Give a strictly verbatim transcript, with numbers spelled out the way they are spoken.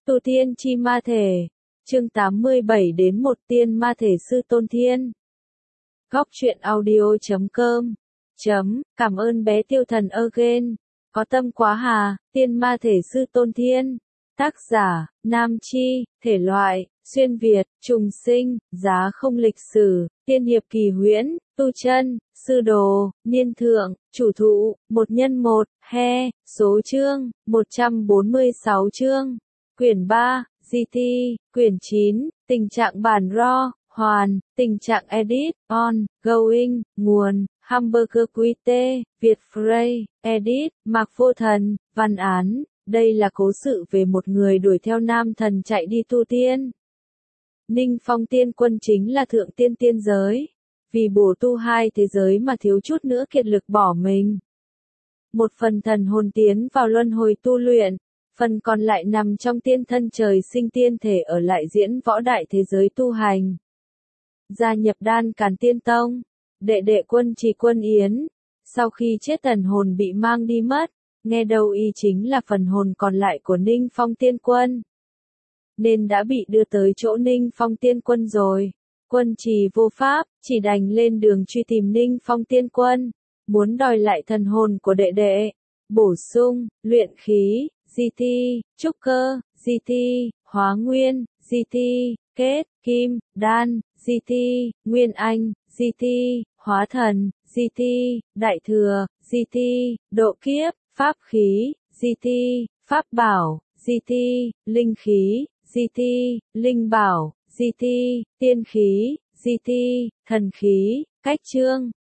Tu Tiên Chi Ma Thể, chương tám mươi bảy đến một Tiên Ma Thể Sư Tôn Thiên. Góc truyện audio chấm com chấm, cảm ơn bé Tiêu Thần again. Có tâm quá hà, Tiên Ma Thể Sư Tôn Thiên. Tác giả, Nam Chi, thể loại, xuyên Việt, trùng sinh, giá không lịch sử, tiên hiệp kỳ huyễn, tu chân, sư đồ, niên thượng, chủ thụ, một nhân một, he, số chương, một trăm bốn mươi sáu chương. Quyển ba, giê tê, quyển chín, tình trạng bản raw, hoàn, tình trạng edit, on, going, nguồn, hamburger quy tê, Việt Frey, edit, Mạc Vô Thần, văn án. Đây là cố sự về một người đuổi theo nam thần chạy đi tu tiên. Ninh Phong Tiên Quân chính là thượng tiên tiên giới. Vì bổ tu hai thế giới mà thiếu chút nữa kiệt lực bỏ mình. Một phần thần hồn tiến vào luân hồi tu luyện, phần còn lại nằm trong tiên thân trời sinh tiên thể ở lại diễn võ đại thế giới tu hành. Gia nhập Đan Càn Tiên Tông, đệ đệ Quân Trì Quân Yến, sau khi chết thần hồn bị mang đi mất, nghe đâu y chính là phần hồn còn lại của Ninh Phong Tiên Quân. Nên đã bị đưa tới chỗ Ninh Phong Tiên Quân rồi. Quân Trì vô pháp, chỉ đành lên đường truy tìm Ninh Phong Tiên Quân, muốn đòi lại thần hồn của đệ đệ. Bổ sung, luyện khí, giê tê, trúc cơ, giê tê, hóa nguyên, giê tê, kết, kim, đan, giê tê, nguyên anh, giê tê, hóa thần, giê tê, đại thừa, giê tê, độ kiếp, pháp khí, giê tê, pháp bảo, giê tê, linh khí, giê tê, linh bảo, giê tê, tiên khí, giê tê, thần khí, cách chương,